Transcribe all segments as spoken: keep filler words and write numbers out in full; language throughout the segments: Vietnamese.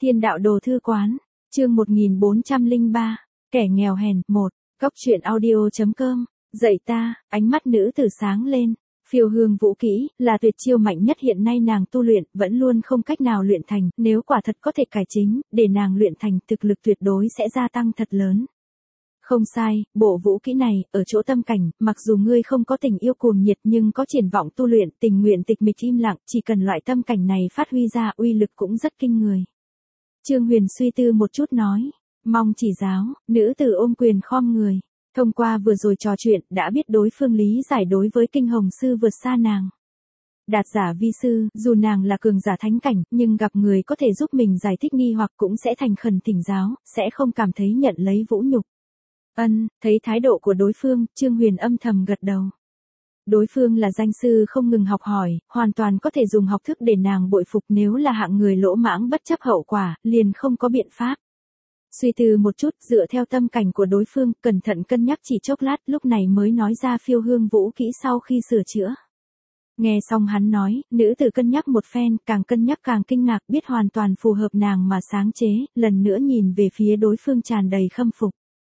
Thiên đạo đồ thư quán, chương một nghìn bốn trăm lẻ ba, kẻ nghèo hèn, một, góc truyện audio chấm com, dạy ta, ánh mắt nữ tử sáng lên, phiêu hương vũ kỹ, là tuyệt chiêu mạnh nhất hiện nay nàng tu luyện, vẫn luôn không cách nào luyện thành, nếu quả thật có thể cải chính, để nàng luyện thành, thực lực tuyệt đối sẽ gia tăng thật lớn. Không sai, bộ vũ kỹ này, ở chỗ tâm cảnh, mặc dù ngươi không có tình yêu cuồng nhiệt nhưng có triển vọng tu luyện, tình nguyện tịch mịch im lặng, chỉ cần loại tâm cảnh này phát huy ra, uy lực cũng rất kinh người. Trương Huyền suy tư một chút nói, mong chỉ giáo, nữ tử ôm quyền khom người. Thông qua vừa rồi trò chuyện, đã biết đối phương lý giải đối với kinh hồng sư vượt xa nàng. Đạt giả vi sư, dù nàng là cường giả thánh cảnh, nhưng gặp người có thể giúp mình giải thích nghi hoặc cũng sẽ thành khẩn thỉnh giáo, sẽ không cảm thấy nhận lấy vũ nhục. Ân, thấy thái độ của đối phương, Trương Huyền âm thầm gật đầu. Đối phương là danh sư không ngừng học hỏi, hoàn toàn có thể dùng học thức để nàng bội phục, nếu là hạng người lỗ mãng bất chấp hậu quả, liền không có biện pháp. Suy tư một chút, dựa theo tâm cảnh của đối phương, cẩn thận cân nhắc chỉ chốc lát, lúc này mới nói ra phiêu hương vũ kỹ sau khi sửa chữa. Nghe xong hắn nói, nữ tử cân nhắc một phen, càng cân nhắc càng kinh ngạc, biết hoàn toàn phù hợp nàng mà sáng chế, lần nữa nhìn về phía đối phương tràn đầy khâm phục.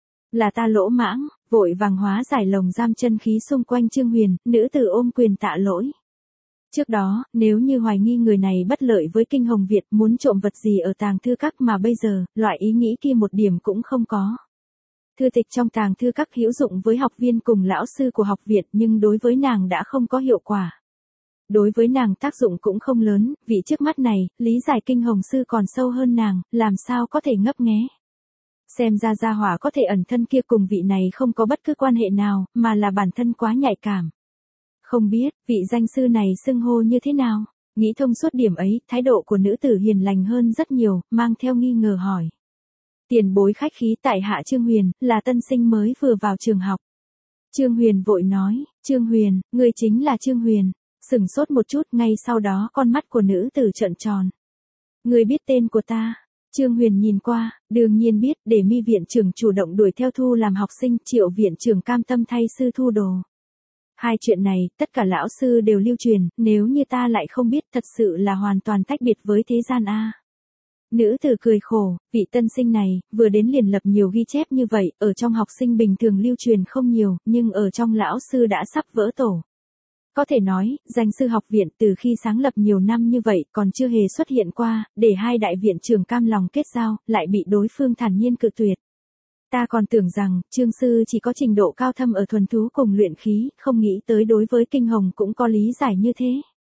Là ta lỗ mãng, vội vàng hóa giải lồng giam chân khí xung quanh Trương Huyền, nữ tử ôm quyền tạ lỗi. Trước đó, nếu như hoài nghi người này bất lợi với kinh hồng Việt, muốn trộm vật gì ở tàng thư các, mà bây giờ, loại ý nghĩ kia một điểm cũng không có. Thư tịch trong tàng thư các hữu dụng với học viên cùng lão sư của học viện, nhưng đối với nàng đã không có hiệu quả. Đối với nàng tác dụng cũng không lớn, vị trước mắt này, lý giải kinh hồng sư còn sâu hơn nàng, làm sao có thể ngấp nghé. Xem ra gia hỏa có thể ẩn thân kia cùng vị này không có bất cứ quan hệ nào, mà là bản thân quá nhạy cảm. Không biết, vị danh sư này xưng hô như thế nào? Nghĩ thông suốt điểm ấy, thái độ của nữ tử hiền lành hơn rất nhiều, mang theo nghi ngờ hỏi. Tiền bối khách khí, tại hạ Trương Huyền, là tân sinh mới vừa vào trường học. Trương Huyền vội nói, Trương Huyền, ngươi chính là Trương Huyền. Sửng sốt một chút, ngay sau đó con mắt của nữ tử trợn tròn. Ngươi biết tên của ta? Trương Huyền nhìn qua, đương nhiên biết, để Mi viện trưởng chủ động đuổi theo thu làm học sinh, Triệu viện trưởng cam tâm thay sư thu đồ. Hai chuyện này, tất cả lão sư đều lưu truyền, nếu như ta lại không biết, thật sự là hoàn toàn tách biệt với thế gian a. Nữ tử cười khổ, vị tân sinh này, vừa đến liền lập nhiều ghi chép như vậy, ở trong học sinh bình thường lưu truyền không nhiều, nhưng ở trong lão sư đã sắp vỡ tổ. Có thể nói, danh sư học viện từ khi sáng lập nhiều năm như vậy còn chưa hề xuất hiện qua, để hai đại viện trưởng cam lòng kết giao, lại bị đối phương thản nhiên cự tuyệt. Ta còn tưởng rằng, Trương sư chỉ có trình độ cao thâm ở thuần thú cùng luyện khí, không nghĩ tới đối với kinh hồng cũng có lý giải như thế.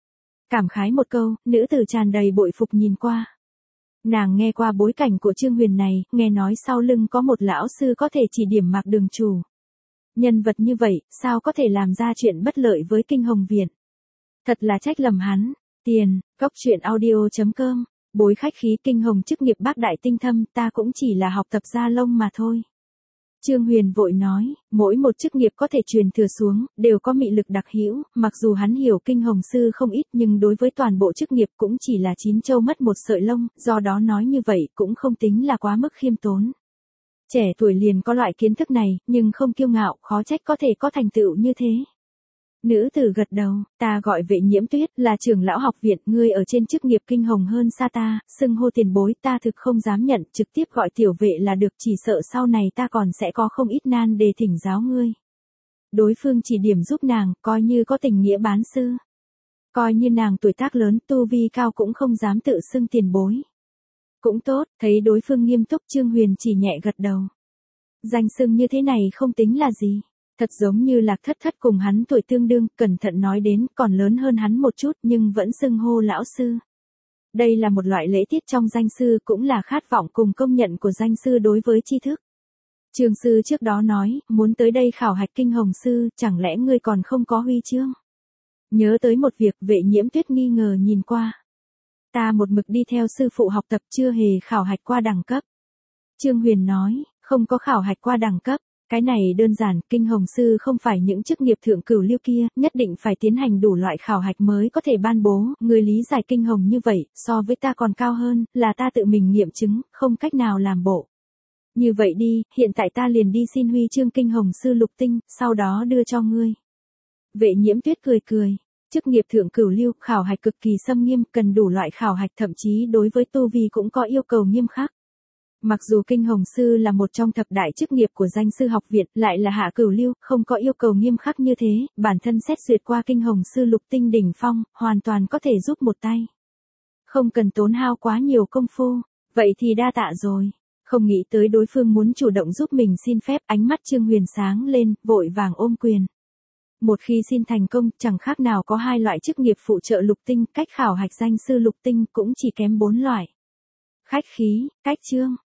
Cảm khái một câu, nữ tử tràn đầy bội phục nhìn qua. Nàng nghe qua bối cảnh của Trương Huyền này, nghe nói sau lưng có một lão sư có thể chỉ điểm Mạc Đường Chủ. Nhân vật như vậy, sao có thể làm ra chuyện bất lợi với kinh hồng viện? Thật là trách lầm hắn. Tiền, góc truyện audio chấm com, bối khách khí kinh hồng chức nghiệp bác đại tinh thâm, ta cũng chỉ là học tập gia lông mà thôi. Trương Huyền vội nói, mỗi một chức nghiệp có thể truyền thừa xuống, đều có mị lực đặc hữu, mặc dù hắn hiểu kinh hồng sư không ít nhưng đối với toàn bộ chức nghiệp cũng chỉ là chín châu mất một sợi lông, do đó nói như vậy cũng không tính là quá mức khiêm tốn. Trẻ tuổi liền có loại kiến thức này, nhưng không kiêu ngạo, khó trách có thể có thành tựu như thế. Nữ tử gật đầu, ta gọi Vệ Nhiễm Tuyết, là trưởng lão học viện, ngươi ở trên chức nghiệp kinh hồng hơn xa ta, xưng hô tiền bối, ta thực không dám nhận, trực tiếp gọi tiểu vệ là được, chỉ sợ sau này ta còn sẽ có không ít nan đề thỉnh giáo ngươi. Đối phương chỉ điểm giúp nàng, coi như có tình nghĩa bán sư. Coi như nàng tuổi tác lớn, tu vi cao cũng không dám tự xưng tiền bối. Cũng tốt, thấy đối phương nghiêm túc, Trương Huyền chỉ nhẹ gật đầu. Danh xưng như thế này không tính là gì. Thật giống như Lạc Thất Thất cùng hắn tuổi tương đương, cẩn thận nói đến, còn lớn hơn hắn một chút nhưng vẫn xưng hô lão sư. Đây là một loại lễ tiết trong danh sư, cũng là khát vọng cùng công nhận của danh sư đối với tri thức. Trương sư trước đó nói, muốn tới đây khảo hạch kinh hồng sư, chẳng lẽ ngươi còn không có huy chương? Nhớ tới một việc, Vệ Nhiễm Tuyết nghi ngờ nhìn qua. Ta một mực đi theo sư phụ học tập, chưa hề khảo hạch qua đẳng cấp. Trương Huyền nói, không có khảo hạch qua đẳng cấp. Cái này đơn giản, kinh hồng sư không phải những chức nghiệp thượng cửu lưu kia, nhất định phải tiến hành đủ loại khảo hạch mới có thể ban bố, người lý giải kinh hồng như vậy, so với ta còn cao hơn, là ta tự mình nghiệm chứng, không cách nào làm bộ. Như vậy đi, hiện tại ta liền đi xin huy chương kinh hồng sư lục tinh, sau đó đưa cho ngươi. Vệ Nhiễm Tuyết cười cười, Chức nghiệp thượng cửu lưu, khảo hạch cực kỳ xâm nghiêm, cần đủ loại khảo hạch, thậm chí đối với tu vi cũng có yêu cầu nghiêm khắc. Mặc dù Kinh Hồng Sư là một trong thập đại chức nghiệp của danh sư học viện, lại là hạ cửu lưu, không có yêu cầu nghiêm khắc như thế, bản thân xét duyệt qua Kinh Hồng Sư lục tinh đỉnh phong, hoàn toàn có thể giúp một tay. Không cần tốn hao quá nhiều công phu, vậy thì đa tạ rồi. Không nghĩ tới đối phương muốn chủ động giúp mình xin phép, ánh mắt Trương Huyền sáng lên, vội vàng ôm quyền. Một khi xin thành công, chẳng khác nào có hai loại chức nghiệp phụ trợ lục tinh, cách khảo hạch danh sư lục tinh cũng chỉ kém bốn loại. Khách khí, cách Trương.